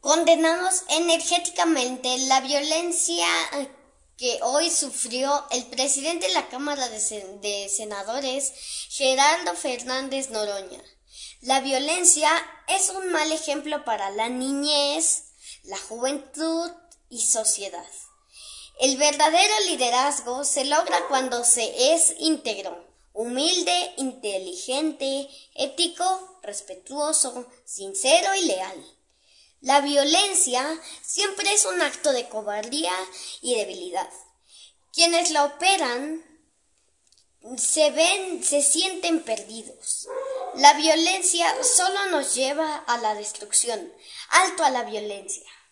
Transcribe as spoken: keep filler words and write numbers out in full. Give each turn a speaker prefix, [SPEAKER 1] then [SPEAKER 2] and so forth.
[SPEAKER 1] Condenamos energéticamente la violencia que hoy sufrió el presidente de la Cámara de, Sen- de Senadores, Gerardo Fernández Noroña. La violencia es un mal ejemplo para la niñez, la juventud y sociedad. El verdadero liderazgo se logra cuando se es íntegro, humilde, inteligente, ético, respetuoso, sincero y leal. La violencia siempre es un acto de cobardía y debilidad. Quienes la operan se ven, se sienten perdidos. La violencia solo nos lleva a la destrucción. Alto a la violencia.